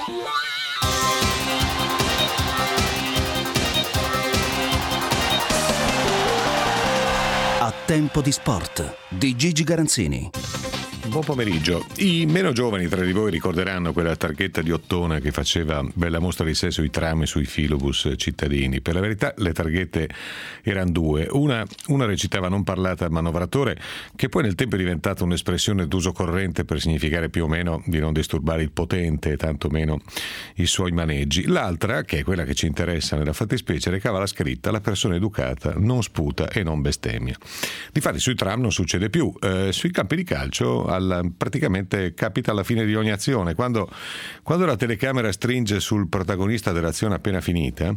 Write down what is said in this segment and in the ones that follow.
A tempo di sport di Gigi Garanzini. Buon pomeriggio. I meno giovani tra di voi ricorderanno quella targhetta di Ottone che faceva bella mostra di sé sui tram e sui filobus cittadini. Per la verità le targhette erano due. Una recitava "non parlate al manovratore", che poi nel tempo è diventata un'espressione d'uso corrente per significare più o meno di non disturbare il potente e tanto meno i suoi maneggi. L'altra, che è quella che ci interessa nella fattispecie, recava la scritta "la persona educata non sputa e non bestemmia". Difatti sui tram non succede più, sui campi di calcio praticamente capita alla fine di ogni azione, quando la telecamera stringe sul protagonista dell'azione appena finita,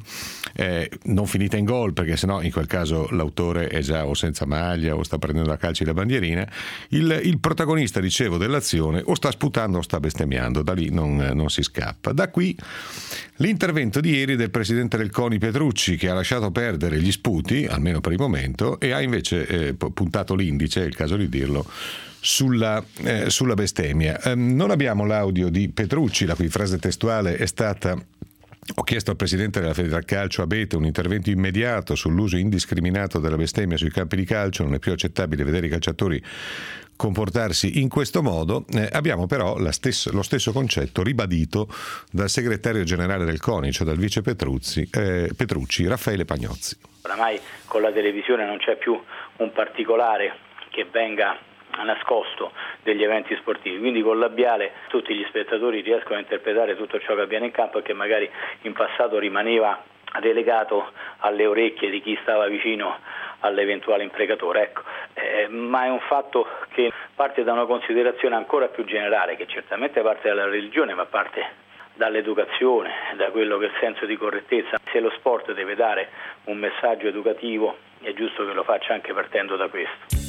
non finita in gol, perché sennò in quel caso l'autore è già o senza maglia o sta prendendo a calci la bandierina, il protagonista, dicevo, dell'azione o sta sputando o sta bestemmiando, da lì non si scappa. Da qui l'intervento di ieri del presidente del CONI Petrucci, che ha lasciato perdere gli sputi, almeno per il momento, e ha invece puntato l'indice, è il caso di dirlo, sulla bestemmia. Non abbiamo l'audio di Petrucci, la cui frase testuale è stata: "Ho chiesto al presidente della Federcalcio Abete un intervento immediato sull'uso indiscriminato della bestemmia sui campi di calcio, non è più accettabile vedere i calciatori comportarsi in questo modo". Abbiamo però lo stesso concetto ribadito dal segretario generale del CONI, cioè dal vice Petrucci, Raffaele Pagnozzi. Oramai con la televisione non c'è più un particolare che venga nascosto degli eventi sportivi, quindi col labiale tutti gli spettatori riescono a interpretare tutto ciò che avviene in campo e che magari in passato rimaneva delegato alle orecchie di chi stava vicino all'eventuale imprecatore. Ma è un fatto che parte da una considerazione ancora più generale, che certamente parte dalla religione, ma parte dall'educazione, da quello che è il senso di correttezza. Se lo sport deve dare un messaggio educativo, è giusto che lo faccia anche partendo da questo.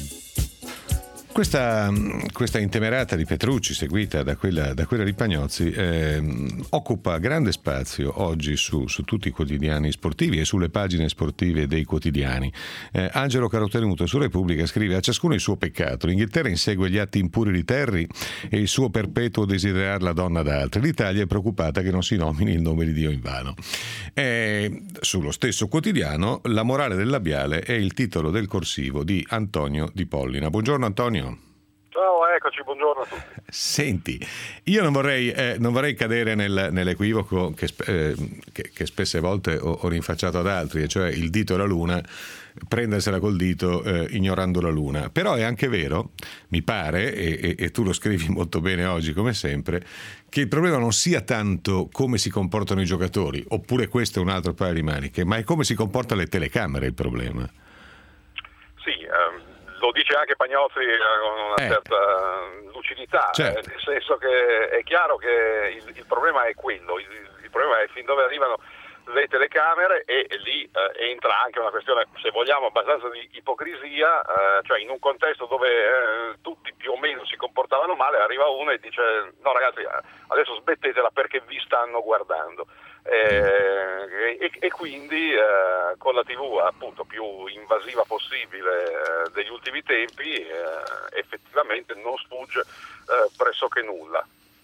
Questa intemerata di Petrucci, seguita da quella di Pagnozzi, occupa grande spazio oggi su tutti i quotidiani sportivi e sulle pagine sportive dei quotidiani. Angelo Carotenuto su Repubblica scrive: "A ciascuno il suo peccato. L'Inghilterra insegue gli atti impuri di Terry e il suo perpetuo desiderare la donna da altri. L'Italia è preoccupata che non si nomini il nome di Dio invano". Sullo stesso quotidiano "La morale del labiale" è il titolo del corsivo di Antonio Di Pollina. Buongiorno Antonio. Ciao, eccoci, buongiorno a tutti. Senti, io non vorrei cadere nell'equivoco che spesse volte ho rinfacciato ad altri, e cioè il dito e la luna, prendersela col dito ignorando la luna. Però è anche vero, mi pare, e tu lo scrivi molto bene oggi come sempre, che il problema non sia tanto come si comportano i giocatori, oppure questo è un altro paio di maniche, ma è come si comportano le telecamere il problema. Sì, lo dice anche Pagnozzi con una certa lucidità, certo. Nel senso che è chiaro che il problema è quello, il problema è fin dove arrivano le telecamere, e lì entra anche una questione, se vogliamo, abbastanza di ipocrisia, cioè in un contesto dove tutti più o meno si comportavano male, arriva uno e dice: "No ragazzi, adesso smettetela perché vi stanno guardando". E quindi con la TV appunto più invasiva possibile degli ultimi tempi, effettivamente non sfugge pressoché nulla.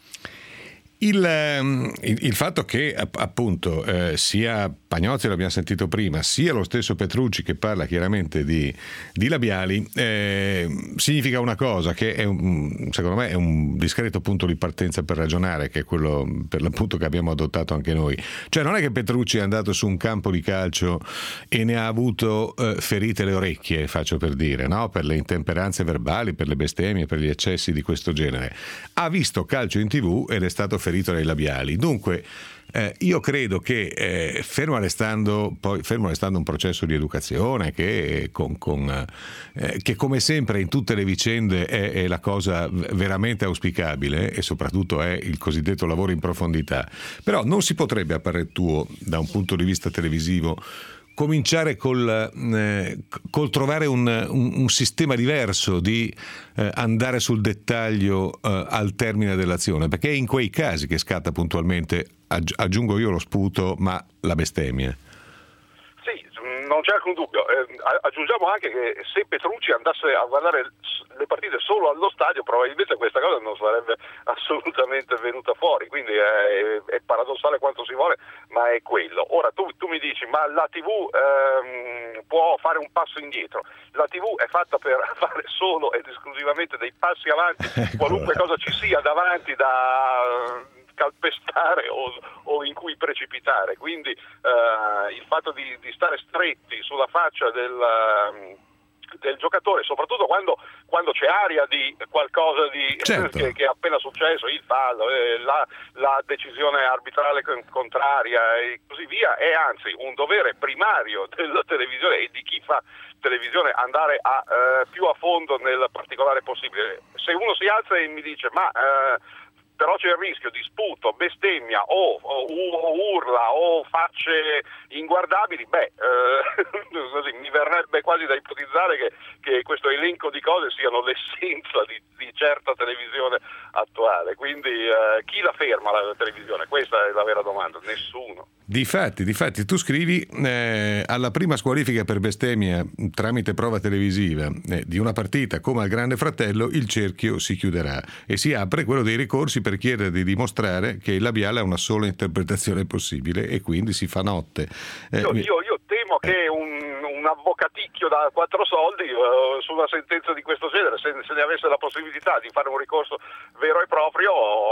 Il fatto che appunto sia Pagnozzi, l'abbiamo sentito prima, sia lo stesso Petrucci che parla chiaramente di labiali, significa una cosa, che secondo me è un discreto punto di partenza per ragionare, che è quello per l'appunto che abbiamo adottato anche noi. Cioè non è che Petrucci è andato su un campo di calcio e ne ha avuto ferite le orecchie, faccio per dire, no? Per le intemperanze verbali, per le bestemmie, per gli eccessi di questo genere. Ha visto calcio in TV ed è stato ferito dai labiali. Dunque io credo che fermo restando un processo di educazione che come sempre in tutte le vicende è la cosa veramente auspicabile, e soprattutto è il cosiddetto lavoro in profondità, però non si potrebbe, a parer tuo, da un punto di vista televisivo, cominciare col trovare un sistema diverso di andare sul dettaglio al termine dell'azione, perché è in quei casi che scatta puntualmente, aggiungo io, lo sputo, ma la bestemmia. Sì, non c'è alcun dubbio. Aggiungiamo anche che se Petrucci andasse a guardare le partite solo allo stadio, probabilmente questa cosa non sarebbe assolutamente venuta fuori, quindi è paradossale quanto si vuole, ma è quello. Ora tu mi dici, ma la TV può fare un passo indietro? La TV è fatta per fare solo ed esclusivamente dei passi avanti, qualunque cosa ci sia davanti da calpestare o in cui precipitare, quindi il fatto di stare stretti sulla faccia del giocatore, soprattutto quando c'è aria di qualcosa di certo. che è appena successo, il fallo, la decisione arbitrale contraria e così via, è anzi un dovere primario della televisione e di chi fa televisione andare più a fondo nel particolare possibile. Se uno si alza e mi dice però c'è il rischio di sputo, bestemmia o urla o facce inguardabili, così mi verrebbe quasi da ipotizzare che questo elenco di cose siano l'essenza di certa televisione attuale. Quindi chi la ferma la televisione? Questa è la vera domanda. Nessuno. Difatti tu scrivi alla prima squalifica per bestemmia tramite prova televisiva di una partita come al Grande Fratello, il cerchio si chiuderà e si apre quello dei ricorsi per chiedere di dimostrare che il labiale ha una sola interpretazione possibile e quindi si fa notte. Io temo che un avvocaticchio da 4 soldi su una sentenza di questo genere, se ne avesse la possibilità di fare un ricorso vero e proprio,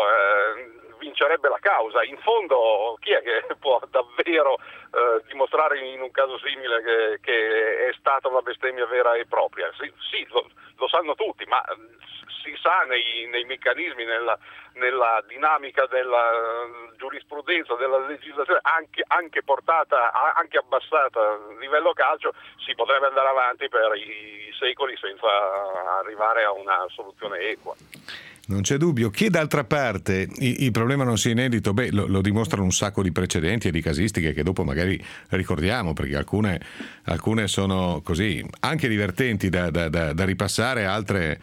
vincerebbe la causa. In fondo chi è che può davvero dimostrare in un caso simile che è stata una bestemmia vera e propria? Sì, lo sanno tutti, ma si sa nei meccanismi, nella dinamica della giurisprudenza, della legislazione, anche portata, anche abbassata a livello calcio, si potrebbe andare avanti per i secoli senza arrivare a una soluzione equa. Non c'è dubbio che d'altra parte il problema non sia inedito, lo dimostrano un sacco di precedenti e di casistiche che dopo magari ricordiamo, perché alcune sono così anche divertenti da ripassare, altre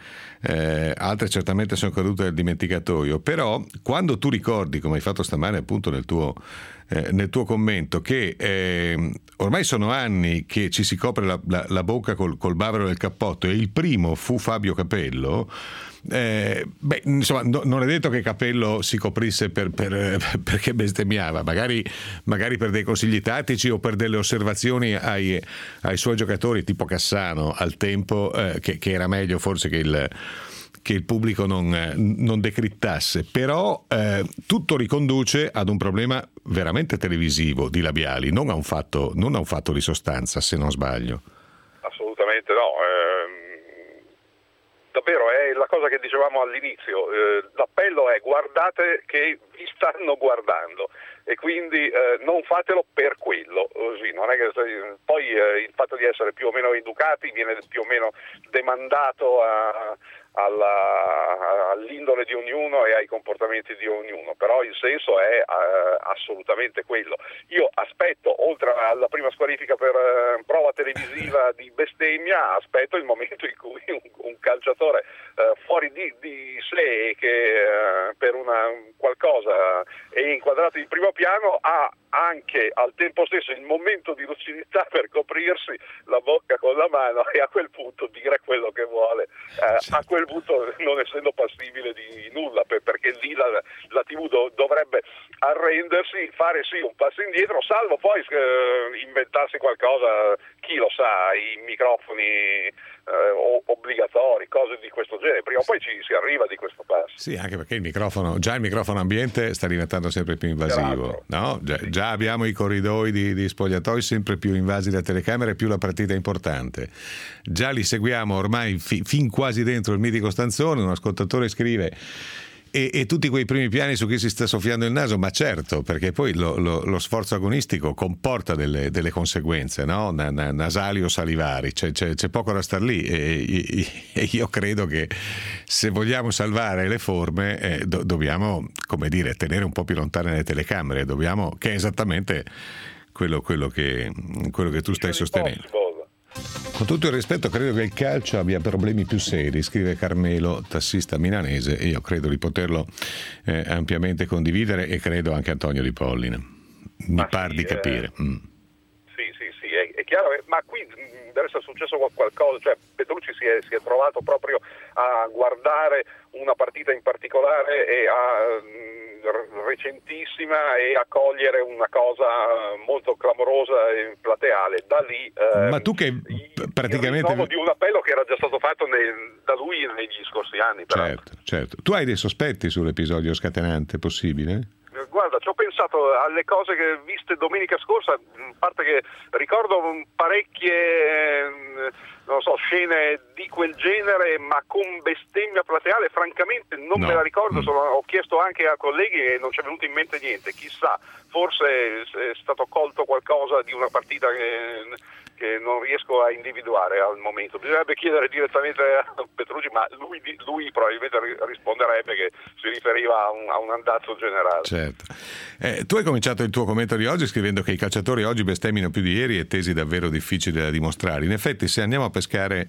certamente sono cadute nel dimenticatoio. Però quando tu ricordi, come hai fatto stamane appunto nel tuo commento, che ormai sono anni che ci si copre la bocca col bavero del cappotto e il primo fu Fabio Capello, insomma non è detto che Capello si coprisse perché bestemmiava, magari per dei consigli tattici o per delle osservazioni ai suoi giocatori, tipo Cassano al tempo, che era meglio forse che il pubblico non decrittasse. Però tutto riconduce ad un problema veramente televisivo di labiali, non a un fatto di sostanza, se non sbaglio. Assolutamente no. Davvero è la cosa che dicevamo all'inizio, l'appello è: guardate che vi stanno guardando e quindi non fatelo per quello, così, non è che poi il fatto di essere più o meno educati viene più o meno demandato all'indole di ognuno e ai comportamenti di ognuno, però il senso è assolutamente quello. Io aspetto, oltre alla prima squalifica per prova televisiva di bestemmia, aspetto il momento in cui un calciatore fuori di sé, che per una qualcosa è inquadrato in primo piano, ha anche al tempo stesso il momento di lucidità per coprirsi la bocca con la mano e a quel punto dire quello che vuole, a quel punto non essendo passibile di nulla, perché lì la TV dovrebbe arrendersi, fare sì un passo indietro, salvo poi inventarsi qualcosa, chi lo sa, i microfoni obbligatori, cose di questo genere. Prima o poi ci si arriva di questo passo. Sì, anche perché il microfono ambiente sta diventando sempre più invasivo, no? Già abbiamo i corridoi di spogliatoi sempre più invasi da telecamere, più la partita è importante. Già li seguiamo ormai fin quasi dentro il mitico stanzone. Un ascoltatore scrive: e tutti quei primi piani su chi si sta soffiando il naso, ma certo, perché poi lo sforzo agonistico comporta delle conseguenze, no? Nasali o salivari, c'è poco da star lì e io credo che se vogliamo salvare le forme dobbiamo, come dire, tenere un po' più lontane le telecamere, che è esattamente quello che tu stai sostenendo. Con tutto il rispetto, credo che il calcio abbia problemi più seri, scrive Carmelo, tassista milanese, e io credo di poterlo ampiamente condividere, e credo anche Antonio Di Pollina. Mi par di capire. Sì, è chiaro, ma qui deve essere successo qualcosa, cioè Petrucci si è trovato proprio a guardare una partita in particolare e recentissima e a cogliere una cosa molto clamorosa e plateale. Da lì ma tu che praticamente il rinnovo di un appello che era già stato fatto da lui negli scorsi anni. Certo. Tu hai dei sospetti sull'episodio scatenante possibile? Guarda, ci ho pensato alle cose che viste domenica scorsa, a parte che ricordo parecchie scene di quel genere, ma con bestemmia plateale francamente non me la ricordo. Ho chiesto anche a colleghi e non ci è venuto in mente niente. Chissà, forse è stato colto qualcosa di una partita che non riesco a individuare al momento. Bisognerebbe chiedere direttamente a Petrucci, ma lui probabilmente risponderebbe che si riferiva a un andazzo generale. Certo. Tu hai cominciato il tuo commento di oggi scrivendo che i calciatori oggi bestemmino più di ieri e tesi davvero difficili da dimostrare. In effetti, se andiamo a pescare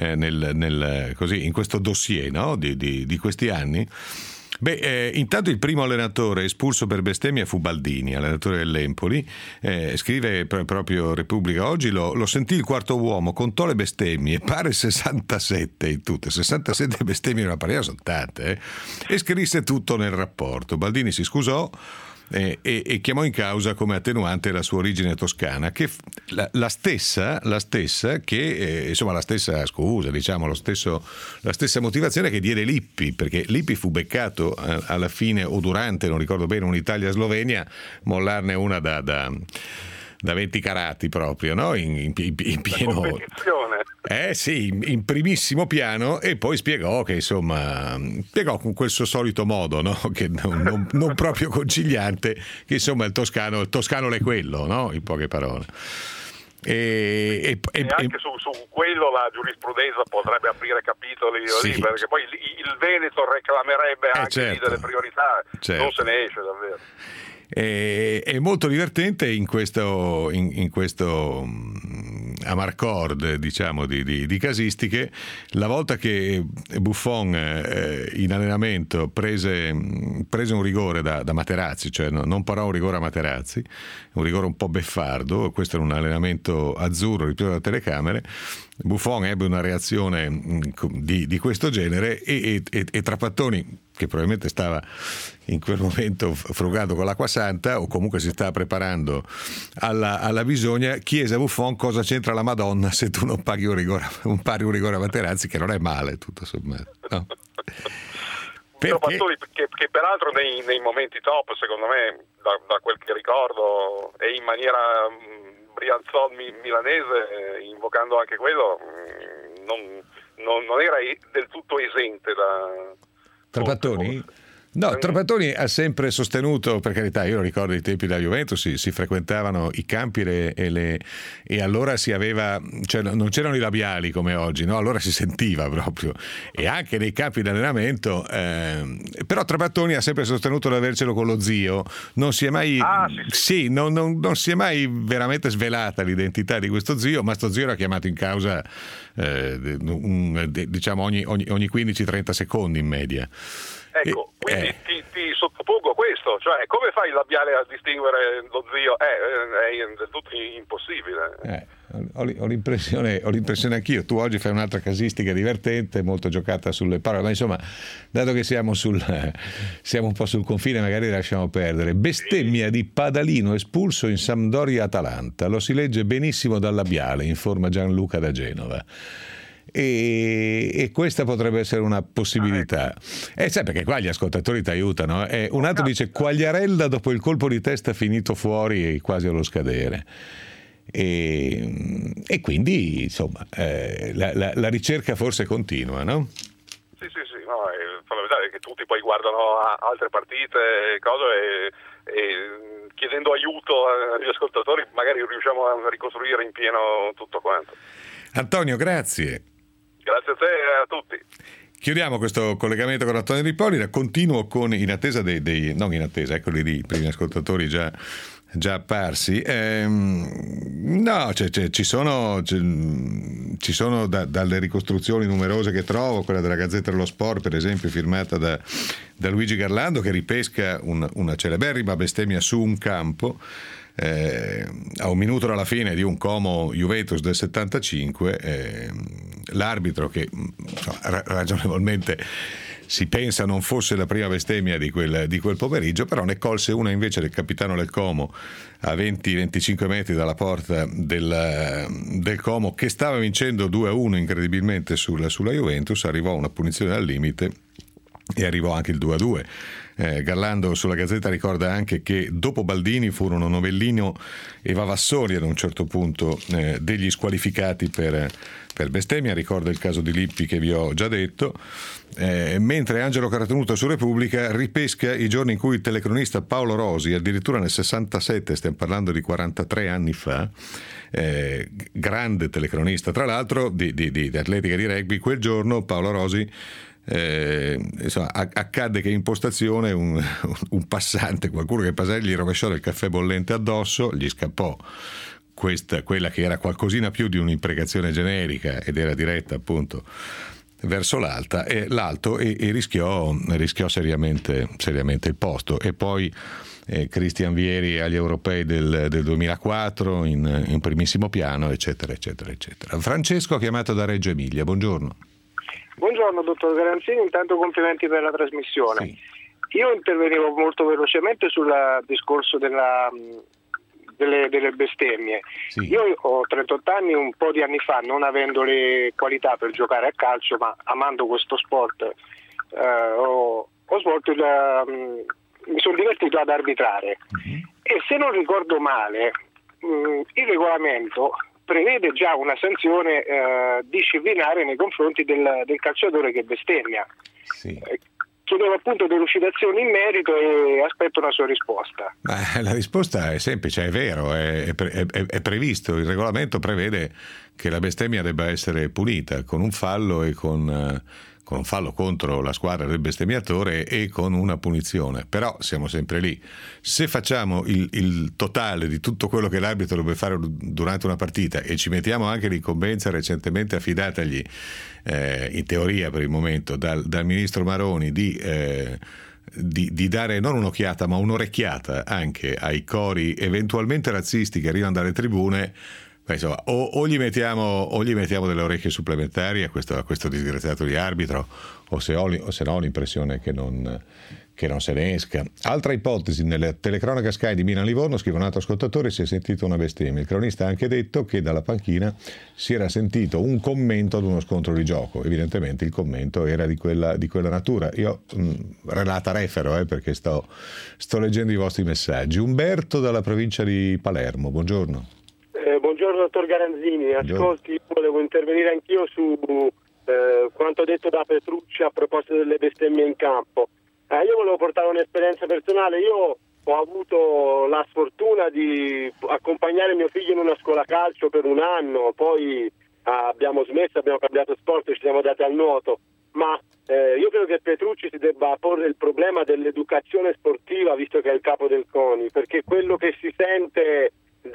in questo dossier, no? di questi anni, intanto il primo allenatore espulso per bestemmia fu Baldini, allenatore dell'Empoli. Scrive proprio Repubblica oggi, lo sentì il quarto uomo, contò le bestemmie, pare 67 in tutte, 67 bestemmie in una partita sono tante, e scrisse tutto nel rapporto. Baldini si scusò e chiamò in causa come attenuante la sua origine toscana, che la stessa che la stessa scusa, diciamo, la stessa motivazione che diede Lippi, perché Lippi fu beccato alla fine o durante, non ricordo bene, un'Italia-Slovenia, mollarne una da 20 carati proprio, no? In pieno in primissimo piano, e poi spiegò con quel suo solito modo, no? Che non proprio conciliante, che insomma il toscano è quello, no? In poche parole. E anche su quello la giurisprudenza potrebbe aprire capitoli lì, perché poi il Veneto reclamerebbe anche delle priorità, non se ne esce davvero. È molto divertente in questo amarcord, diciamo, di casistiche, la volta che Buffon in allenamento prese un rigore da Materazzi, cioè non parò un rigore a Materazzi, un rigore un po' beffardo. Questo era un allenamento azzurro ripreso da telecamere. Buffon ebbe una reazione di questo genere e Trapattoni, che probabilmente stava in quel momento frugando con l'acqua santa o comunque si stava preparando alla bisogna, chiese a Buffon cosa c'entra la Madonna se tu non paghi un rigore a Materazzi, che non è male tutto sommato, no? Trapattoni che peraltro nei momenti top, secondo me, da quel che ricordo, e in maniera Brianzon milanese, invocando anche quello, non era del tutto esente da Trapattoni? No, Trapattoni ha sempre sostenuto, per carità, io lo ricordo ai tempi della Juventus, si frequentavano i campi e allora si aveva, cioè non c'erano i labiali come oggi, no? Allora si sentiva proprio, e anche nei campi di allenamento, però Trapattoni ha sempre sostenuto di avercelo con lo zio, non si è mai non si è mai veramente svelata l'identità di questo zio, ma sto zio era chiamato in causa diciamo ogni 15-30 secondi in media. Ecco, quindi ti sottopongo questo, cioè come fai il labiale a distinguere lo zio? È del tutto impossibile. Ho l'impressione anch'io. Tu oggi fai un'altra casistica divertente, molto giocata sulle parole, ma insomma, dato che siamo un po' sul confine, magari lasciamo perdere. Bestemmia di Padalino espulso in Sampdoria-Atalanta, lo si legge benissimo dal labiale, informa Gianluca da Genova. E questa potrebbe essere una possibilità. Sai, perché qua gli ascoltatori ti aiutano. Un altro dice Quagliarella dopo il colpo di testa finito fuori e quasi allo scadere. E quindi insomma la ricerca forse continua, no? Sì, no, è fondamentale che tutti poi guardano altre partite, cose e chiedendo aiuto agli ascoltatori magari riusciamo a ricostruire in pieno tutto quanto. Antonio, grazie. Grazie a te e a tutti. Chiudiamo questo collegamento con Antonio Di Pollina. Continuo con in attesa non in attesa, eccoli lì, i primi ascoltatori già apparsi. No, ci sono dalle ricostruzioni numerose che trovo, quella della Gazzetta dello Sport per esempio, firmata da Luigi Garlando, che ripesca una celeberrima bestemmia su un campo. a un minuto dalla fine di un Como Juventus del 75, l'arbitro, che ragionevolmente si pensa non fosse la prima bestemmia di quel pomeriggio, però ne colse una invece del capitano del Como a 20-25 metri dalla porta del Como, che stava vincendo 2-1 incredibilmente sulla Juventus. Arrivò una punizione al limite e arrivò anche il 2-2. Garlando sulla Gazzetta ricorda anche che dopo Baldini furono Novellino e Vavassori ad un certo punto degli squalificati per bestemmia. Ricorda il caso di Lippi che vi ho già detto, mentre Angelo Caratenuto su Repubblica ripesca i giorni in cui il telecronista Paolo Rosi, addirittura nel 67, stiamo parlando di 43 anni fa, grande telecronista tra l'altro di atletica e di rugby, quel giorno Paolo Rosi accadde che in postazione un passante, qualcuno che passava, gli rovesciò del caffè bollente addosso, gli scappò quella che era qualcosina più di un'imprecazione generica ed era diretta appunto verso l'alto e rischiò seriamente il posto. E poi Cristian Vieri agli europei del 2004 in primissimo piano, eccetera eccetera eccetera. Francesco, chiamato da Reggio Emilia, buongiorno. Buongiorno dottor Garanzini, intanto complimenti per la trasmissione. Sì. Io intervenivo molto velocemente sul discorso delle bestemmie. Sì. Io ho 38 anni, un po' di anni fa, non avendo le qualità per giocare a calcio, ma amando questo sport, ho svolto mi sono divertito ad arbitrare. E se non ricordo male, il regolamento prevede già una sanzione disciplinare nei confronti del calciatore che bestemmia. Sì. Chiedevo appunto delucidazioni in merito e aspetto una sua risposta. La risposta è semplice, è vero, è previsto. Il regolamento prevede che la bestemmia debba essere punita con un fallo e con un fallo contro la squadra del bestemmiatore e con una punizione. Però siamo sempre lì. Se facciamo il totale di tutto quello che l'arbitro deve fare durante una partita e ci mettiamo anche l'incombenza recentemente affidatagli, in teoria per il momento, dal ministro Maroni di dare non un'occhiata ma un'orecchiata anche ai cori eventualmente razzisti che arrivano dalle tribune, insomma, o gli mettiamo delle orecchie supplementari a questo disgraziato di arbitro, o se no ho l'impressione che non se ne esca. Altra ipotesi: nella telecronaca Sky di Milan-Livorno, scrive un altro ascoltatore, si è sentito una bestemmia. Il cronista ha anche detto che dalla panchina si era sentito un commento ad uno scontro di gioco. Evidentemente il commento era di quella natura. Io relata refero perché sto leggendo i vostri messaggi. Umberto dalla provincia di Palermo, buongiorno. Buongiorno dottor Garanzini, ascolti, volevo intervenire anch'io su quanto detto da Petrucci a proposito delle bestemmie in campo. Io volevo portare un'esperienza personale. Io ho avuto la sfortuna di accompagnare mio figlio in una scuola calcio per un anno, poi abbiamo smesso, abbiamo cambiato sport e ci siamo dati al nuoto, ma io credo che Petrucci si debba porre il problema dell'educazione sportiva, visto che è il capo del CONI, perché quello che si sente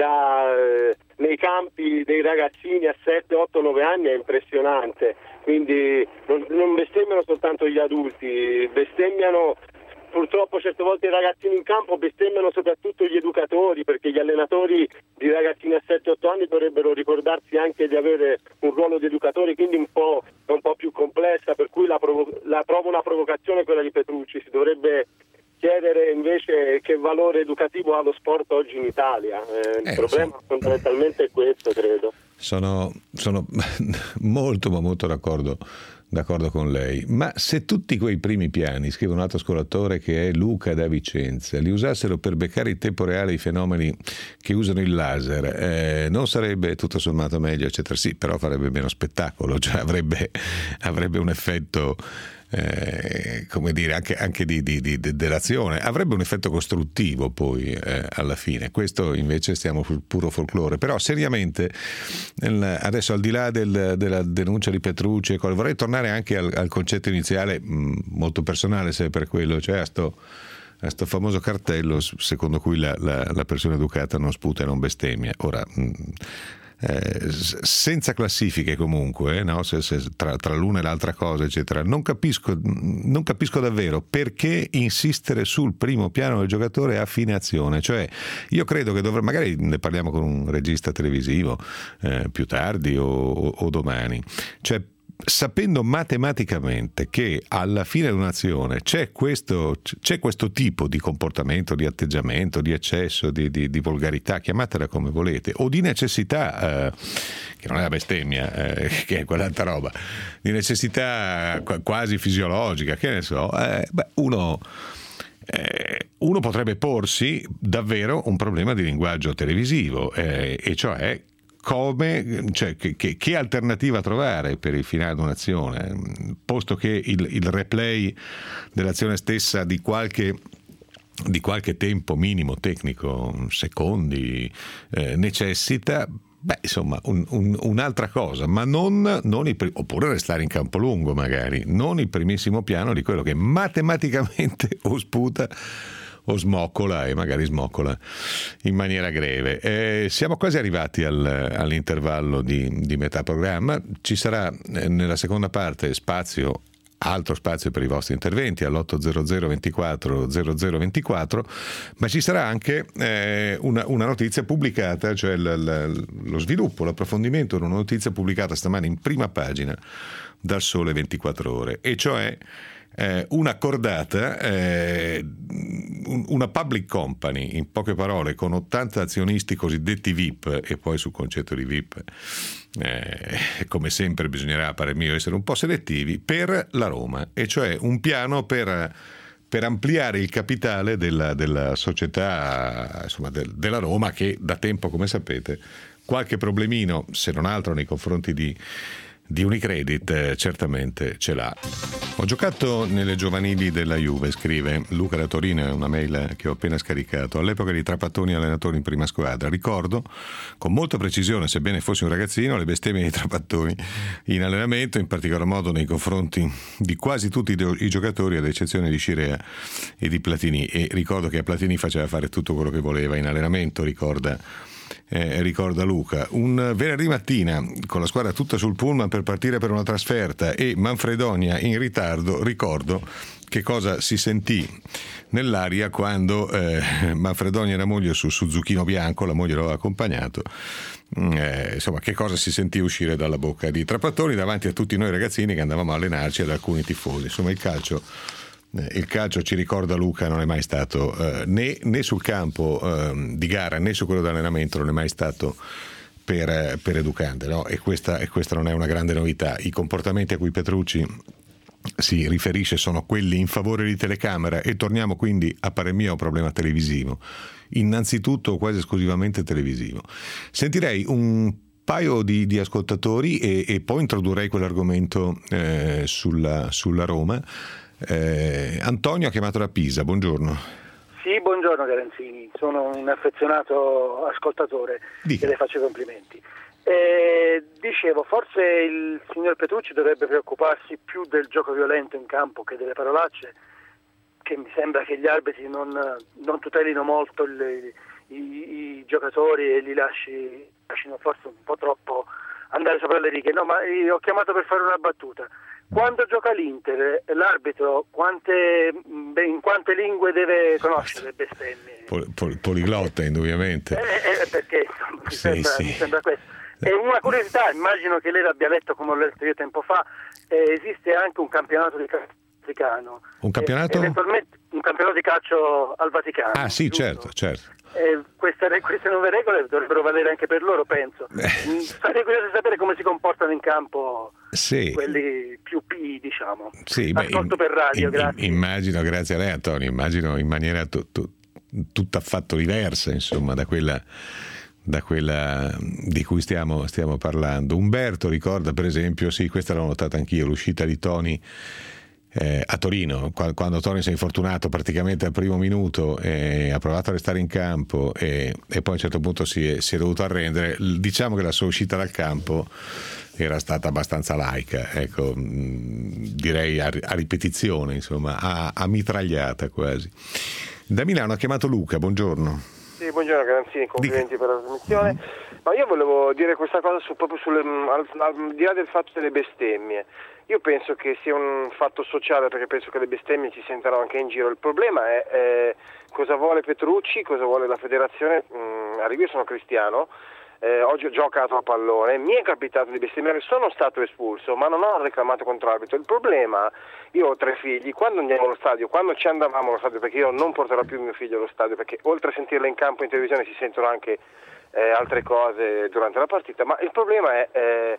nei campi dei ragazzini a 7, 8, 9 anni è impressionante. Quindi non bestemmiano soltanto gli adulti, bestemmiano purtroppo certe volte i ragazzini in campo, bestemmiano soprattutto gli educatori, perché gli allenatori di ragazzini a 7, 8 anni dovrebbero ricordarsi anche di avere un ruolo di educatori, quindi un po' più complessa, per cui la trovo una provocazione quella di Petrucci. Si dovrebbe chiedere invece che valore educativo ha lo sport oggi in Italia. Il problema fondamentalmente è questo, credo. Sono molto ma molto d'accordo con lei. Ma se tutti quei primi piani, scrive un altro ascoltatore che è Luca da Vicenza, li usassero per beccare in tempo reale i fenomeni che usano il laser, non sarebbe tutto sommato meglio, eccetera? Sì, però farebbe meno spettacolo, cioè avrebbe un effetto come dire anche di dell'azione, avrebbe un effetto costruttivo poi alla fine. Questo invece stiamo sul puro folklore. Però seriamente adesso, al di là della denuncia di Petrucci, vorrei tornare anche al concetto iniziale, molto personale se è per quello, cioè a sto famoso cartello secondo cui la persona educata non sputa e non bestemmia. Ora senza classifiche comunque, no? Tra l'una e l'altra cosa, eccetera. Non capisco davvero perché insistere sul primo piano del giocatore a fine azione. Cioè, io credo che magari ne parliamo con un regista televisivo più tardi o domani. Cioè, sapendo matematicamente che alla fine di un'azione c'è questo tipo di comportamento, di atteggiamento, di eccesso, di volgarità, chiamatela come volete, o di necessità, che non è la bestemmia, che è quell'altra roba, di necessità quasi fisiologica, che ne so, uno potrebbe porsi davvero un problema di linguaggio televisivo, e cioè che alternativa trovare per il finale di un'azione, posto che il replay dell'azione stessa di qualche tempo minimo tecnico, secondi, necessita, insomma, un'altra cosa, ma oppure restare in campo lungo magari, non il primissimo piano di quello che matematicamente o sputa o smoccola, e magari smoccola in maniera greve. Siamo quasi arrivati all'intervallo di metà programma. Ci sarà nella seconda parte altro spazio per i vostri interventi all'800 24 0024, ma ci sarà anche una notizia pubblicata, cioè lo sviluppo, l'approfondimento di una notizia pubblicata stamani in prima pagina dal Sole 24 Ore, e cioè una cordata, una public company, in poche parole, con 80 azionisti cosiddetti VIP, e poi sul concetto di VIP, come sempre bisognerà, a parer mio, essere un po' selettivi, per la Roma, e cioè un piano per ampliare il capitale della società, insomma, della Roma, che da tempo, come sapete, qualche problemino, se non altro nei confronti di Unicredit, certamente ce l'ha. Ho giocato nelle giovanili della Juve, scrive Luca da Torino, è una mail che ho appena scaricato. All'epoca di Trapattoni allenatore in prima squadra, ricordo con molta precisione, sebbene fossi un ragazzino, le bestemmie di Trapattoni in allenamento, in particolar modo nei confronti di quasi tutti i giocatori, ad eccezione di Scirea e di Platini, e ricordo che a Platini faceva fare tutto quello che voleva in allenamento, ricorda Luca. Un venerdì mattina, con la squadra tutta sul pullman per partire per una trasferta e Manfredonia in ritardo, ricordo che cosa si sentì nell'aria quando Manfredonia e la moglie su Zucchino Bianco, la moglie lo aveva accompagnato, insomma, che cosa si sentì uscire dalla bocca di Trapattoni davanti a tutti noi ragazzini che andavamo a allenarci, ad alcuni tifosi. Insomma, il calcio, ci ricorda Luca, non è mai stato né sul campo di gara né su quello di allenamento, non è mai stato per educante, no? E questa non è una grande novità. I comportamenti a cui Petrucci si riferisce sono quelli in favore di telecamera, e torniamo quindi, a parer mio, a un problema televisivo, innanzitutto quasi esclusivamente televisivo. Sentirei un paio di ascoltatori e poi introdurrei quell'argomento sulla Roma. Antonio ha chiamato da Pisa, buongiorno. Sì, buongiorno Garanzini, sono un affezionato ascoltatore. Dica. E le faccio complimenti. Dicevo, forse il signor Petrucci dovrebbe preoccuparsi più del gioco violento in campo che delle parolacce, che mi sembra che gli arbitri non tutelino molto i giocatori e li lasciano forse un po' troppo andare sopra le righe. No, ma ho chiamato per fare una battuta. Quando gioca l'Inter, l'arbitro in quante lingue deve conoscere le bestemmie? Poliglotta, indubbiamente. Perché mi sembra questo. E una curiosità, immagino che lei l'abbia letto come ho letto io tempo fa, esiste anche un campionato di calcio vaticano. Un campionato? Eventualmente un campionato di calcio al Vaticano. Ah sì, giusto? certo. Queste nuove regole dovrebbero valere anche per loro, penso. Sarei curioso di sapere come si comportano in campo quelli più P, diciamo. Sì, ascolto per radio, grazie. Immagino, grazie a lei Antonio, immagino in maniera tutta affatto diversa, insomma, da quella di cui stiamo parlando. Umberto ricorda, per esempio, sì, questa l'ho notata anch'io, l'uscita di Toni a Torino, quando Toni si è infortunato praticamente al primo minuto, ha provato a restare in campo e poi a un certo punto si è dovuto arrendere. Diciamo che la sua uscita dal campo era stata abbastanza laica, ecco, direi a ripetizione, insomma, a mitragliata quasi. Da Milano ha chiamato Luca, buongiorno. Sì, buongiorno Garanzini, complimenti per la trasmissione. Ma io volevo dire questa cosa proprio al di là del fatto delle bestemmie. Io penso che sia un fatto sociale, perché penso che le bestemmie ci sentano anche in giro. Il problema è cosa vuole Petrucci, cosa vuole la federazione. Io sono cristiano, oggi ho giocato a pallone, mi è capitato di bestemmiare, sono stato espulso, ma non ho reclamato contro l'arbitro. Il problema, io ho 3 figli, quando andiamo allo stadio, quando ci andavamo allo stadio, perché io non porterò più mio figlio allo stadio, perché oltre a sentirla in campo in televisione si sentono anche altre cose durante la partita, ma il problema è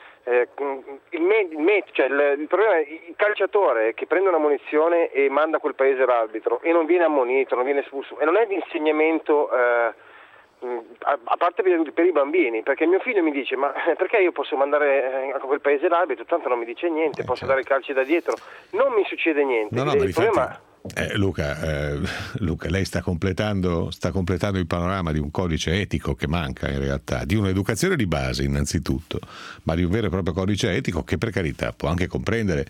il problema è il calciatore che prende una munizione e manda a quel paese l'arbitro e non viene ammonito, non viene espulso, e non è di insegnamento a parte per i bambini, perché mio figlio mi dice: ma perché io posso mandare a quel paese l'arbitro, tanto non mi dice niente, posso dare calci da dietro, non mi succede niente. No, il problema... Luca, lei sta completando il panorama di un codice etico che manca in realtà, di un'educazione di base innanzitutto, ma di un vero e proprio codice etico che, per carità, può anche comprendere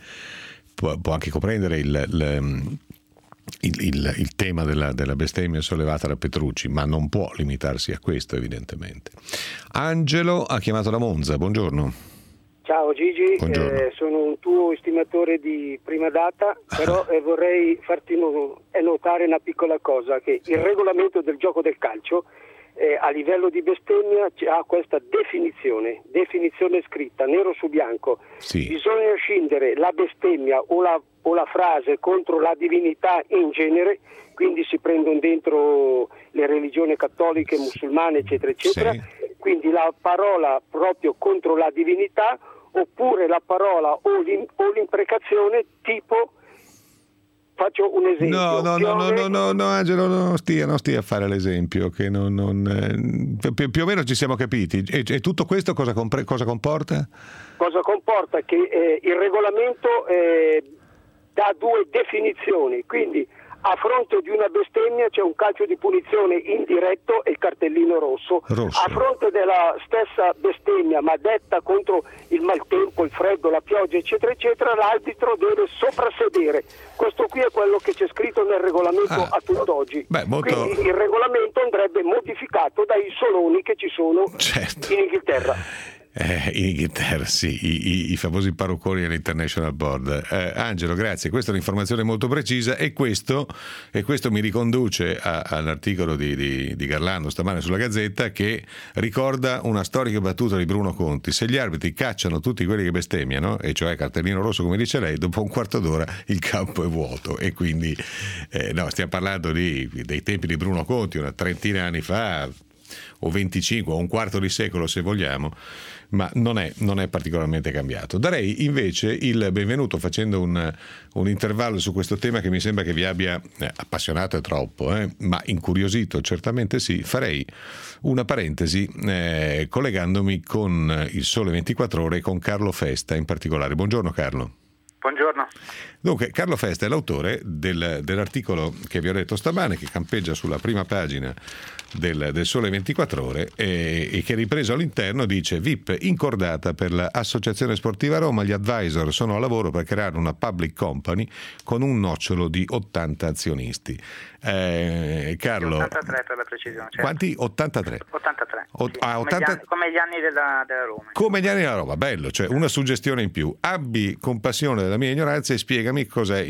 il tema della bestemmia sollevata da Petrucci, ma non può limitarsi a questo, evidentemente. Angelo ha chiamato da Monza, buongiorno. Ciao Gigi, sono un tuo estimatore di prima data, però vorrei farti notare una piccola cosa, che il regolamento del gioco del calcio a livello di bestemmia ha questa definizione scritta nero su bianco. Sì. Bisogna scindere la bestemmia o la frase contro la divinità in genere, quindi si prendono dentro le religioni cattoliche, musulmane, eccetera, eccetera. Sì. Quindi la parola proprio contro la divinità, oppure la parola o l'imprecazione, tipo, faccio un esempio. No, Angelo, non stia a fare l'esempio, che più o meno ci siamo capiti. E tutto questo cosa comporta? Cosa comporta? Che il regolamento dà 2 definizioni, quindi a fronte di una bestemmia c'è un calcio di punizione indiretto e il cartellino rosso. A fronte della stessa bestemmia, ma detta contro il maltempo, il freddo, la pioggia, eccetera, eccetera, l'arbitro deve soprassedere. Questo qui è quello che c'è scritto nel regolamento a tutt'oggi. Quindi il regolamento andrebbe modificato dai soloni che ci sono in Inghilterra. In Inghilterra, sì, i famosi parrucconi all'International Board. Angelo, grazie, questa è un'informazione molto precisa e questo mi riconduce all'articolo di Garlando stamane sulla Gazzetta, che ricorda una storica battuta di Bruno Conti: se gli arbitri cacciano tutti quelli che bestemmiano, e cioè cartellino rosso come dice lei, dopo un quarto d'ora il campo è vuoto. E quindi stiamo parlando dei tempi di Bruno Conti, una 30 anni fa, o 25, o un quarto di secolo se vogliamo, ma non è particolarmente cambiato. Darei invece il benvenuto, facendo un intervallo su questo tema che mi sembra che vi abbia appassionato, è troppo, ma incuriosito certamente sì. Farei una parentesi collegandomi con il Sole 24 Ore e con Carlo Festa in particolare. Buongiorno Carlo. Buongiorno. Dunque, Carlo Festa è l'autore dell'articolo che vi ho detto stamane, che campeggia sulla prima pagina del Sole 24 Ore e che, ripreso all'interno, dice: VIP incordata per l'Associazione Sportiva Roma, gli advisor sono a lavoro per creare una public company con un nocciolo di 80 azionisti. Carlo, 83 per la precisione. Certo. Quanti? 83? 83. Sì. Come gli anni della Roma. Come gli anni della Roma, bello, cioè una suggestione in più. Abbi compassione della mia ignoranza e spiegami cos'è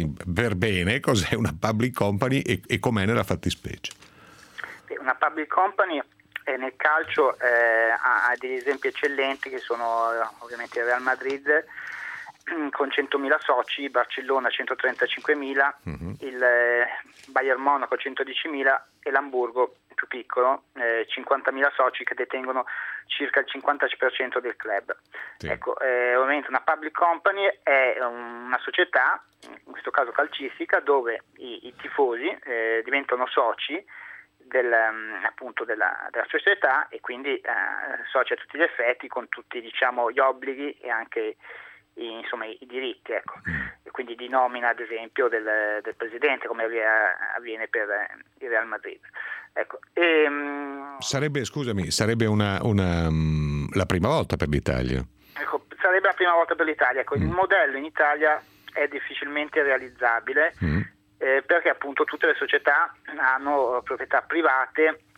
una public company e com'è nella fattispecie. Una public company nel calcio ha degli esempi eccellenti, che sono ovviamente il Real Madrid con 100.000 soci, Barcellona 135.000, il Bayern Monaco 110.000 e l'Hamburgo, più piccolo, 50.000 soci che detengono circa il 50% del club. Sì. Ecco, ovviamente una public company è una società, in questo caso calcistica, dove i tifosi diventano soci della società e quindi soci a tutti gli effetti, con tutti, diciamo, gli obblighi e anche i diritti, ecco. E quindi di nomina, ad esempio, del presidente, come avviene per il Real Madrid. Ecco. Sarebbe la prima volta per l'Italia. Ecco, sarebbe la prima volta per l'Italia. Ecco, il modello in Italia è difficilmente realizzabile. Perché appunto tutte le società hanno proprietà private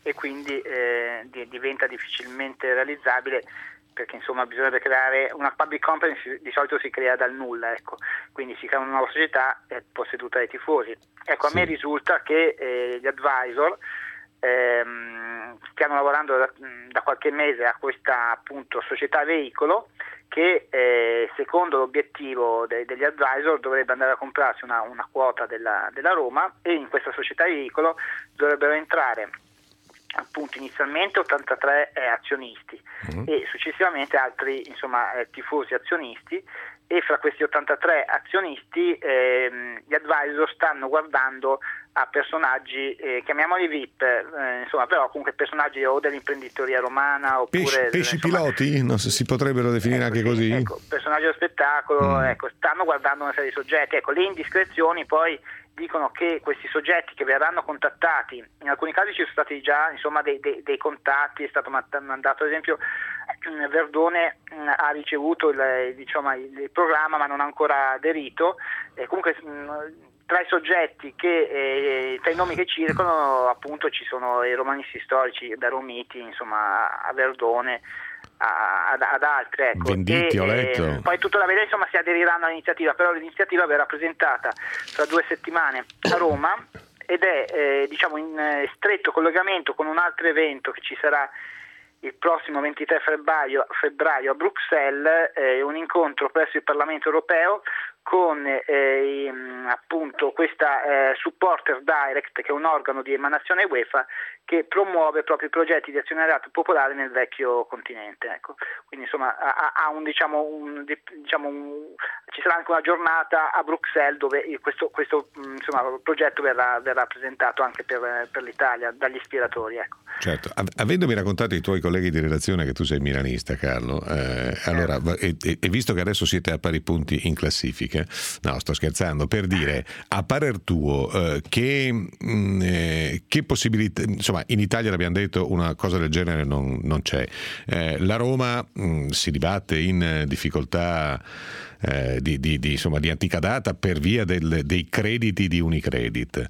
e quindi diventa difficilmente realizzabile, perché insomma bisognerebbe creare una public company, di solito si crea dal nulla, ecco, quindi si crea una nuova società posseduta dai tifosi. Ecco, a me risulta che gli advisor stiano lavorando da qualche mese a questa appunto società veicolo che secondo l'obiettivo degli advisor dovrebbe andare a comprarsi una quota della Roma, e in questa società veicolo dovrebbero entrare appunto inizialmente 83 azionisti e successivamente altri tifosi azionisti, e fra questi 83 azionisti gli advisor stanno guardando a personaggi, chiamiamoli VIP, però comunque personaggi o dell'imprenditoria romana oppure pesci piloti, non so, si potrebbero definire anche così. Ecco, personaggi dello spettacolo, stanno guardando una serie di soggetti. Ecco, le indiscrezioni poi dicono che questi soggetti che verranno contattati, in alcuni casi ci sono stati già dei contatti, è stato mandato ad esempio Verdone ha ricevuto il programma ma non ha ancora aderito, comunque tra i soggetti tra i nomi che circolano appunto ci sono i romanisti storici da Romiti a Verdone ad altri, ecco. Venditti, ho letto. Poi tutto da vedere se aderiranno all'iniziativa, però l'iniziativa verrà presentata tra 2 settimane a Roma ed è in stretto collegamento con un altro evento che ci sarà il prossimo 23 febbraio a Bruxelles, un incontro presso il Parlamento europeo con appunto questa Supporter Direct, che è un organo di emanazione UEFA che promuove proprio i progetti di azionariato popolare nel vecchio continente, ecco. Quindi ci sarà anche una giornata a Bruxelles dove questo progetto verrà presentato anche per l'Italia dagli ispiratori, ecco. Certo, avendomi raccontato i tuoi colleghi di redazione che tu sei milanista, Carlo, allora, e visto che adesso siete a pari punti in classifica, no, sto scherzando, per dire, a parer tuo, che possibilità, in Italia l'abbiamo detto, una cosa del genere non c'è. La Roma si dibatte in difficoltà di antica data per via dei crediti di Unicredit.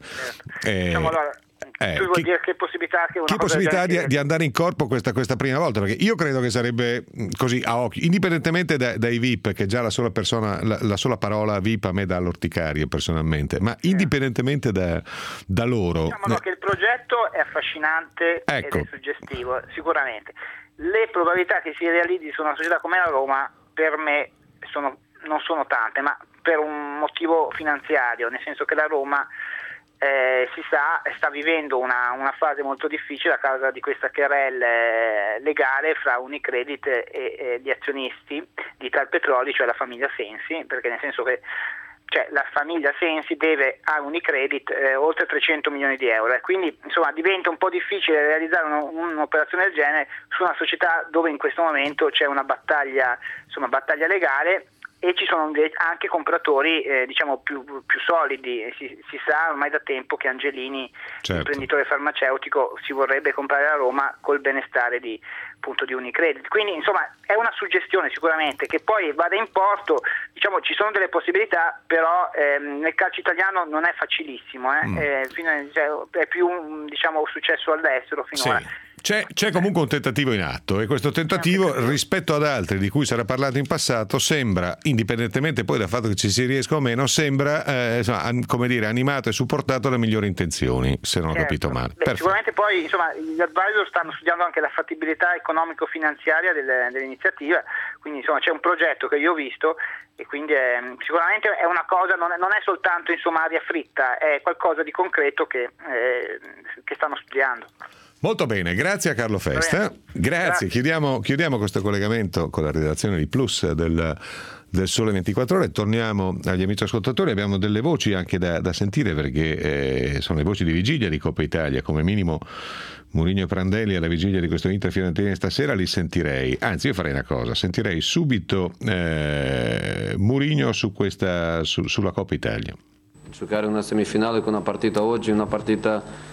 Tu vuoi dire che possibilità di andare in corpo questa prima volta, perché io credo che sarebbe così a occhio, indipendentemente dai VIP, che già la sola parola VIP a me dà l'orticaria personalmente, ma indipendentemente da loro, che il progetto è affascinante, ecco, ed è suggestivo sicuramente. Le probabilità che si realizzi su una società come la Roma per me non sono tante, ma per un motivo finanziario, nel senso che la Roma sta vivendo una fase molto difficile a causa di questa querela legale fra Unicredit e gli azionisti di Italpetroli, cioè la famiglia Sensi, perché nel senso che la famiglia Sensi deve a Unicredit oltre 300 milioni di euro, e quindi diventa un po' difficile realizzare un'operazione del genere su una società dove in questo momento c'è una battaglia legale, e ci sono anche compratori più solidi. Si sa ormai da tempo che Angelini, certo, imprenditore farmaceutico, si vorrebbe comprare la Roma col benestare di Unicredit, quindi è una suggestione sicuramente che poi vada in porto. Ci sono delle possibilità, però nel calcio italiano non è facilissimo, è più successo all'estero finora. Sì. C'è comunque un tentativo in atto, e questo tentativo rispetto ad altri di cui sarà parlato in passato sembra, indipendentemente poi dal fatto che ci si riesca o meno, sembra animato e supportato da migliori intenzioni, se non ho capito male. Sicuramente poi gli advisor stanno studiando anche la fattibilità economico-finanziaria dell'iniziativa, quindi c'è un progetto che io ho visto, e quindi sicuramente è una cosa, non è soltanto aria fritta, è qualcosa di concreto che stanno studiando. Molto bene, grazie a Carlo Festa. Grazie. Chiudiamo questo collegamento con la redazione di Plus del Sole 24 Ore. Torniamo agli amici ascoltatori. Abbiamo delle voci anche da sentire, perché sono le voci di vigilia di Coppa Italia. Come minimo Mourinho e Prandelli alla vigilia di questo Inter Fiorentina stasera li sentirei. Anzi, io farei una cosa: sentirei subito Mourinho sulla Coppa Italia. Giocare una semifinale con una partita oggi, una partita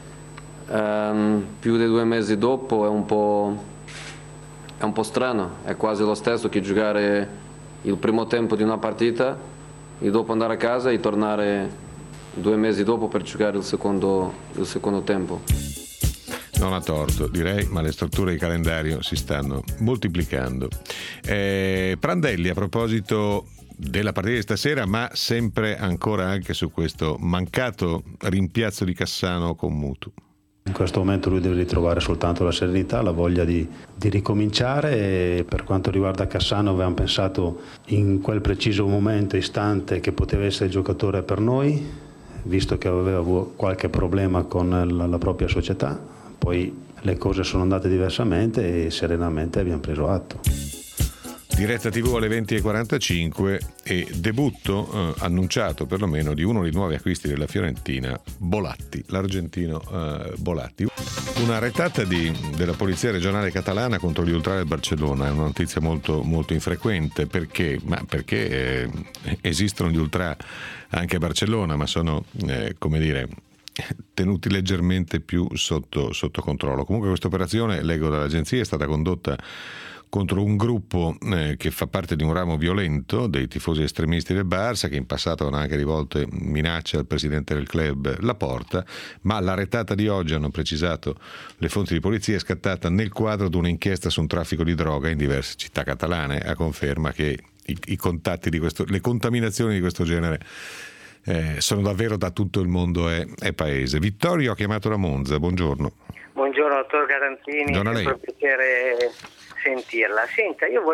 più di 2 mesi dopo è un po' strano, è quasi lo stesso che giocare il primo tempo di una partita e dopo andare a casa e tornare 2 mesi dopo per giocare il secondo tempo. non ha torto, direi, ma le strutture di calendario si stanno moltiplicando. Prandelli, a proposito della partita di stasera, ma sempre ancora anche su questo mancato rimpiazzo di Cassano con Mutu. In questo momento lui deve ritrovare soltanto la serenità, la voglia di ricominciare. E per quanto riguarda Cassano, avevamo pensato in quel preciso momento, istante, che poteva essere il giocatore per noi, visto che aveva qualche problema con la propria società. Poi le cose sono andate diversamente e serenamente abbiamo preso atto. Diretta TV alle 20:45 e debutto annunciato perlomeno di uno dei nuovi acquisti della Fiorentina, Bolatti, l'argentino Bolatti. Una retata della polizia regionale catalana contro gli ultra del Barcellona è una notizia molto, molto infrequente. Perché? Perché esistono gli ultra anche a Barcellona, ma sono, tenuti leggermente più sotto controllo. Comunque questa operazione, leggo dall'agenzia, è stata condotta contro un gruppo che fa parte di un ramo violento dei tifosi estremisti del Barça, che in passato hanno anche rivolto minacce al presidente del club Laporta, ma la retata di oggi, hanno precisato le fonti di polizia, è scattata nel quadro di un'inchiesta su un traffico di droga in diverse città catalane, a conferma che i contatti di le contaminazioni di questo genere sono davvero da tutto il mondo e paese. Vittorio ha chiamato da Monza, buongiorno. Buongiorno dottor Garanzini, è un piacere sentirla. Senta, io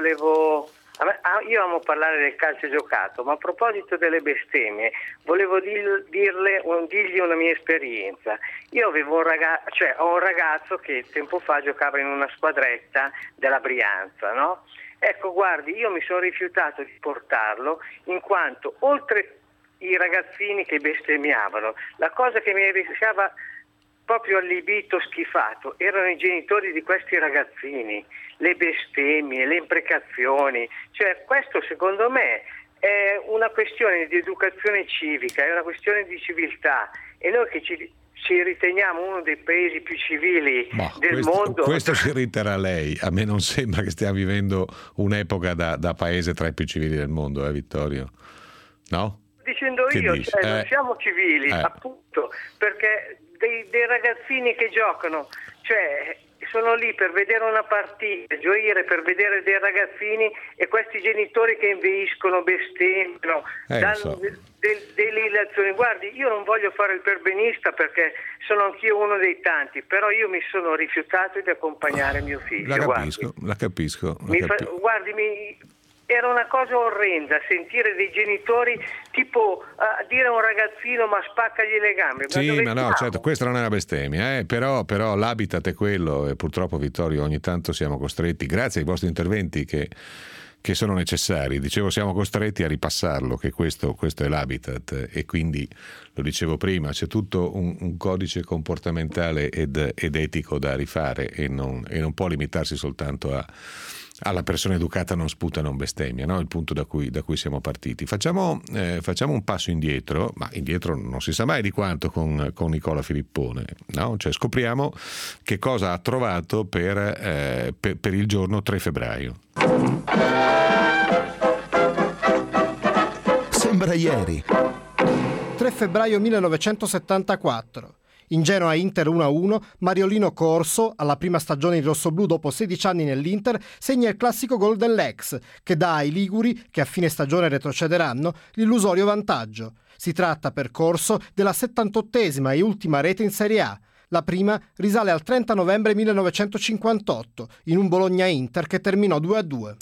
amo parlare del calcio giocato, ma a proposito delle bestemmie volevo dirgli una mia esperienza. Io avevo ho un ragazzo che tempo fa giocava in una squadretta della Brianza, no? Ecco, guardi, io mi sono rifiutato di portarlo in quanto, oltre i ragazzini che bestemmiavano, la cosa che mi lasciava proprio allibito, schifato, erano i genitori di questi ragazzini, le bestemmie, le imprecazioni. Cioè, questo secondo me è una questione di educazione civica, è una questione di civiltà, e noi che ci riteniamo uno dei paesi più civili del mondo. Questo ci riterrà lei. A me non sembra che stiamo vivendo un'epoca da paese tra i più civili del mondo, Vittorio? No? Dicendo io, non siamo civili, appunto, perché dei ragazzini che giocano, cioè sono lì per vedere una partita, gioire per vedere dei ragazzini, e questi genitori che inveiscono, bestemmiano, danno delle illazioni. Guardi, io non voglio fare il perbenista perché sono anch'io uno dei tanti, però io mi sono rifiutato di accompagnare mio figlio. La capisco. Era una cosa orrenda sentire dei genitori tipo dire a un ragazzino ma spaccagli le gambe. Sì, ma no, certo, questa non è una bestemmia, però l'habitat è quello, e purtroppo, Vittorio, ogni tanto siamo costretti, grazie ai vostri interventi che sono necessari, dicevo, siamo costretti a ripassarlo, che questo è l'habitat, e quindi, lo dicevo prima, c'è tutto un codice comportamentale ed etico da rifare, e non può limitarsi soltanto alla persona educata non sputa, non bestemmia, no? Il punto da cui siamo partiti. Facciamo un passo indietro, ma indietro non si sa mai di quanto, con Nicola Filippone, no? Cioè, scopriamo che cosa ha trovato per il giorno 3 febbraio. Sembra ieri. 3 febbraio 1974. In Genoa Inter 1-1, Mariolino Corso, alla prima stagione in rossoblù dopo 16 anni nell'Inter, segna il classico gol dell'ex, che dà ai liguri, che a fine stagione retrocederanno, l'illusorio vantaggio. Si tratta per Corso della 78esima e ultima rete in Serie A. La prima risale al 30 novembre 1958, in un Bologna-Inter che terminò 2-2.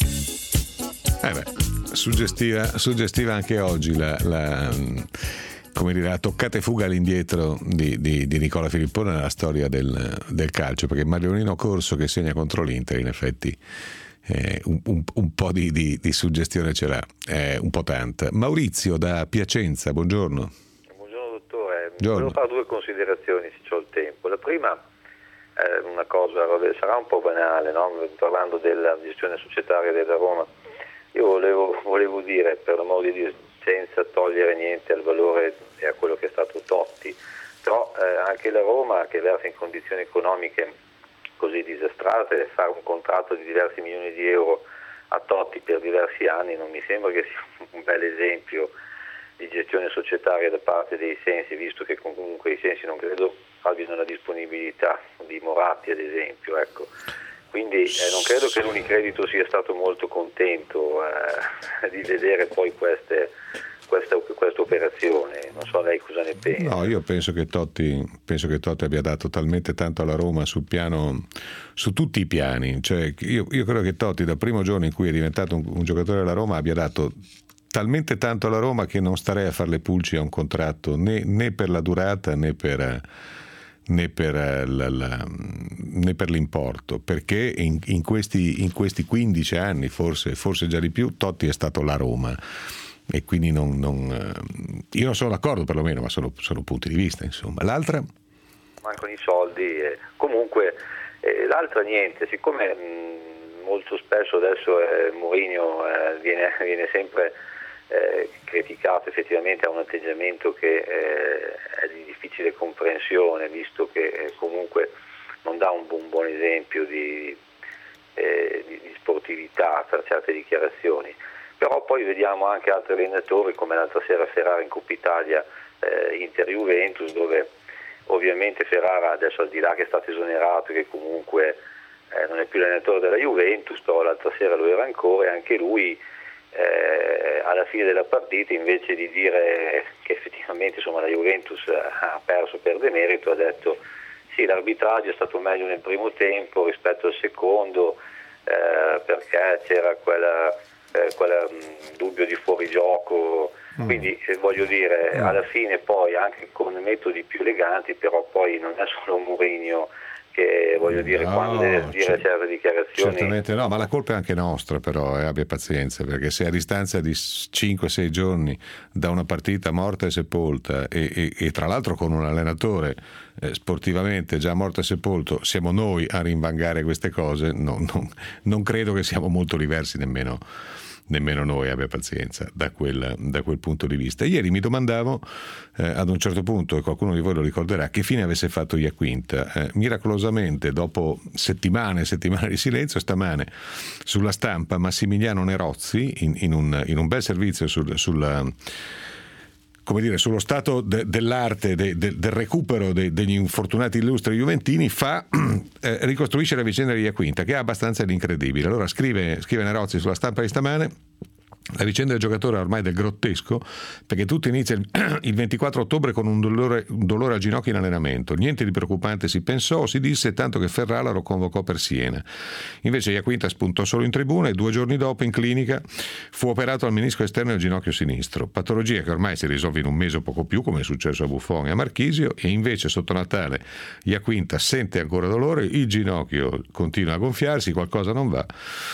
Suggestiva anche oggi la toccata e fuga all'indietro di Nicola Filippone nella storia del calcio, perché Mariolino Corso che segna contro l'Inter, in effetti un po' di suggestione ce l'ha, un po' tanta. Maurizio da Piacenza, buongiorno. Buongiorno dottore, volevo fare due considerazioni se ho il tempo. La prima è una cosa, sarà un po' banale, no? Parlando della gestione societaria della Roma, io volevo dire, per l'amor di Dio, senza togliere niente al valore e a quello che è stato Totti, però anche la Roma, che versa in condizioni economiche così disastrate, fare un contratto di diversi milioni di euro a Totti per diversi anni non mi sembra che sia un bel esempio di gestione societaria da parte dei Sensi, visto che comunque i Sensi non credo abbiano la disponibilità di Moratti, ad esempio, ecco. Quindi non credo che l'Unicredito sia stato molto contento di vedere poi questa operazione. Non so lei cosa ne pensa. No, io penso che Totti abbia dato talmente tanto alla Roma su tutti i piani. Cioè, io credo che Totti, dal primo giorno in cui è diventato un giocatore della Roma, abbia dato talmente tanto alla Roma che non starei a fare le pulci a un contratto né per la durata né per l'importo, perché in questi 15 anni, forse già di più, Totti è stato la Roma, e quindi io non sono d'accordo, perlomeno, ma sono punti di vista, insomma. L'altra? Mancano i soldi, comunque l'altra niente, siccome molto spesso adesso Mourinho viene sempre criticato, effettivamente ha un atteggiamento che è di difficile comprensione, visto che comunque non dà un buon esempio di sportività per certe dichiarazioni. Però poi vediamo anche altri allenatori, come l'altra sera Ferrara in Coppa Italia, Inter-Juventus, dove ovviamente Ferrara, adesso al di là che è stato esonerato e che comunque non è più l'allenatore della Juventus, però l'altra sera lo era ancora, e anche lui alla fine della partita, invece di dire che effettivamente insomma la Juventus ha perso per demerito, ha detto sì, l'arbitraggio è stato meglio nel primo tempo rispetto al secondo, perché c'era quel dubbio di fuorigioco, quindi voglio dire, alla fine poi anche con metodi più eleganti, però poi non è solo Mourinho che, voglio dire, quando deve dire certe dichiarazioni. Certamente no, ma la colpa è anche nostra, però abbia pazienza, perché se a distanza di 5-6 giorni da una partita morta e sepolta, e tra l'altro con un allenatore sportivamente già morto e sepolto, siamo noi a rinvangare queste cose, non credo che siamo molto diversi nemmeno noi, abbia pazienza da quel punto di vista. Ieri mi domandavo ad un certo punto, e qualcuno di voi lo ricorderà, che fine avesse fatto Iaquinta. Miracolosamente, dopo settimane di silenzio, stamane sulla Stampa Massimiliano Nerozzi, in un bel servizio sullo stato dell'arte del recupero degli infortunati illustri juventini, ricostruisce la vicenda di Iaquinta, che è abbastanza incredibile. Allora scrive Nerozzi sulla Stampa di stamane: la vicenda del giocatore è ormai del grottesco, perché tutto inizia il 24 ottobre con un dolore al ginocchio in allenamento. Niente di preoccupante si pensò, si disse, tanto che Ferrara lo convocò per Siena. Invece Iaquinta spuntò solo in tribuna e 2 giorni dopo in clinica fu operato al menisco esterno del ginocchio sinistro, patologia che ormai si risolve in un mese o poco più, come è successo a Buffon e a Marchisio, e invece sotto Natale Iaquinta sente ancora dolore, il ginocchio continua a gonfiarsi, qualcosa non va.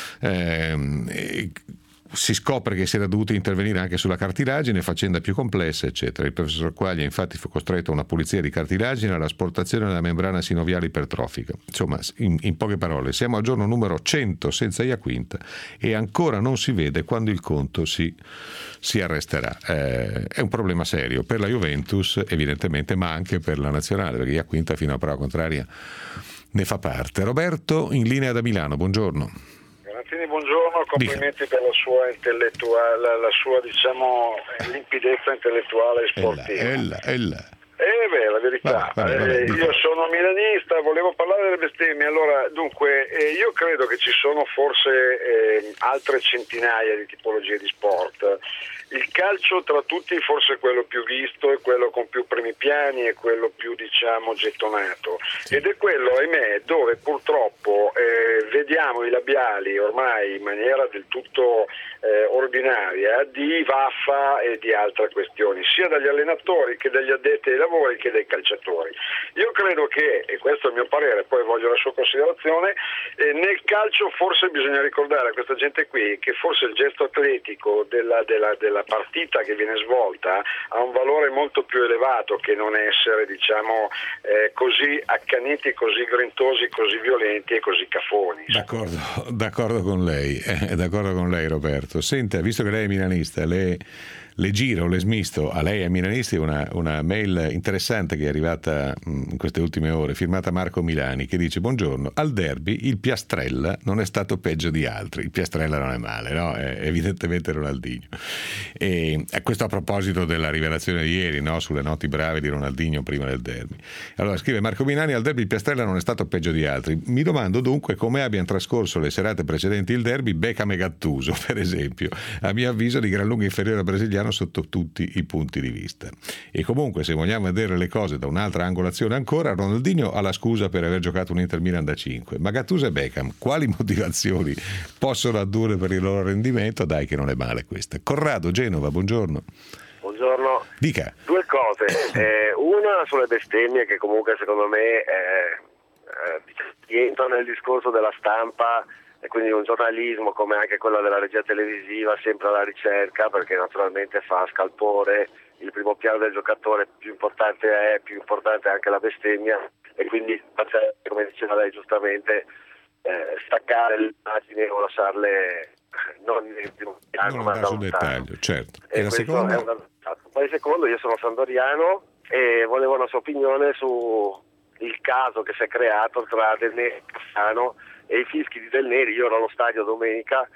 Si scopre che si era dovuto intervenire anche sulla cartilagine, faccenda più complessa, eccetera. Il professor Quaglia infatti fu costretto a una pulizia di cartilagine e all'asportazione della membrana sinoviale ipertrofica. Insomma, in poche parole, siamo al giorno numero 100 senza Iaquinta e ancora non si vede quando il conto si arresterà. È un problema serio per la Juventus, evidentemente, ma anche per la nazionale, perché Iaquinta, fino a prova contraria, ne fa parte. Roberto, in linea da Milano, buongiorno. Buongiorno, complimenti per la sua intellettuale, la sua limpidezza intellettuale e sportiva. La verità. Io sono milanista, volevo parlare delle bestemmie. Allora, dunque, io credo che ci sono forse altre centinaia di tipologie di sport. Il calcio tra tutti forse è quello più visto, è quello con più primi piani, è quello più gettonato, ed è quello, ahimè, dove purtroppo vediamo i labiali ormai in maniera del tutto ordinaria di vaffa e di altre questioni, sia dagli allenatori che dagli addetti ai lavori che dai calciatori. Io credo che, e questo è il mio parere, poi voglio la sua considerazione, nel calcio forse bisogna ricordare a questa gente qui che forse il gesto atletico della partita che viene svolta ha un valore molto più elevato che non essere, così accaniti, così grintosi, così violenti e così cafoni. D'accordo con lei, Roberto. Senta, visto che lei è milanista, le le giro, le smisto a lei e ai milanisti una mail interessante che è arrivata in queste ultime ore, firmata Marco Milani, che dice: buongiorno, al derby il Piastrella non è stato peggio di altri. Il Piastrella non è male, no? È evidentemente Ronaldinho. E questo a proposito della rivelazione di ieri, no? Sulle noti brave di Ronaldinho prima del derby. Allora scrive Marco Milani: al derby il Piastrella non è stato peggio di altri. Mi domando dunque come abbiano trascorso le serate precedenti il derby Beckham e Gattuso, per esempio, a mio avviso di gran lunga inferiore al brasiliano sotto tutti i punti di vista. E comunque, se vogliamo vedere le cose da un'altra angolazione ancora, Ronaldinho ha la scusa per aver giocato un Inter Milan da 5, ma Gattuso e Beckham quali motivazioni possono addurre per il loro rendimento? Dai che non è male questa. Corrado, Genova, buongiorno. Buongiorno. Dica. Due cose, una sulle bestemmie che comunque secondo me rientrano nel discorso della stampa e quindi un giornalismo come anche quello della regia televisiva sempre alla ricerca, perché naturalmente fa scalpore il primo piano del giocatore, più importante è anche la bestemmia, e quindi come diceva lei giustamente staccare le immagini o lasciarle non nel primo piano ma da sul dettaglio, certo. E la seconda? Poi secondo, io sono sandoriano e volevo una sua opinione su il caso che si è creato tra Del Neri e Cassano e i fischi di Del Neri. Io ero allo stadio domenica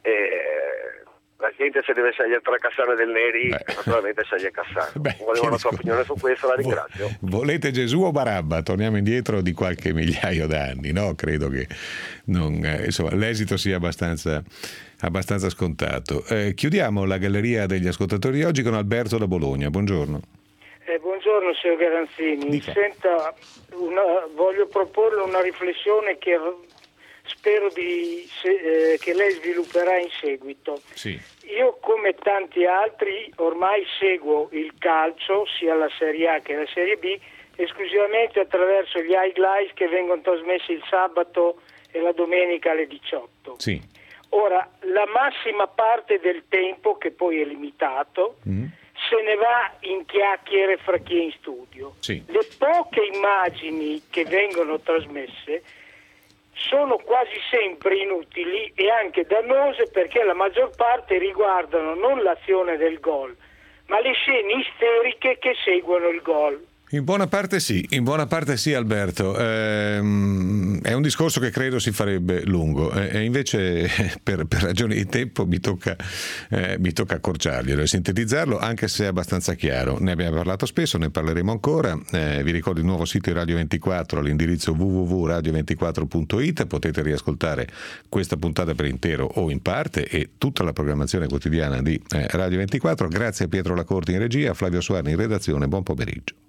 e la gente, se deve scegliere tra Cassano e Del Neri, naturalmente sceglie Cassano. Volevo la sua opinione su questo, la ringrazio. Volete Gesù o Barabba? Torniamo indietro di qualche migliaio d'anni, no? Credo che insomma, l'esito sia abbastanza scontato. Chiudiamo la galleria degli ascoltatori oggi con Alberto da Bologna. Buongiorno. Buongiorno signor Garanzini. Senta, voglio proporle una riflessione che spero che lei svilupperà in seguito. Sì. Io, come tanti altri, ormai seguo il calcio, sia la Serie A che la Serie B, esclusivamente attraverso gli highlights che vengono trasmessi il sabato e la domenica alle 18. Sì. Ora, la massima parte del tempo, che poi è limitato, se ne va in chiacchiere fra chi è in studio. Sì. Le poche immagini che vengono trasmesse sono quasi sempre inutili e anche dannose, perché la maggior parte riguardano non l'azione del gol, ma le scene isteriche che seguono il gol. In buona parte sì Alberto, è un discorso che credo si farebbe lungo e invece per ragioni di tempo mi tocca accorciarglielo e sintetizzarlo, anche se è abbastanza chiaro. Ne abbiamo parlato spesso, ne parleremo ancora. Vi ricordo il nuovo sito di Radio 24 all'indirizzo www.radio24.it, potete riascoltare questa puntata per intero o in parte e tutta la programmazione quotidiana di Radio 24. Grazie a Pietro Lacorti in regia, a Flavio Suarni in redazione, buon pomeriggio.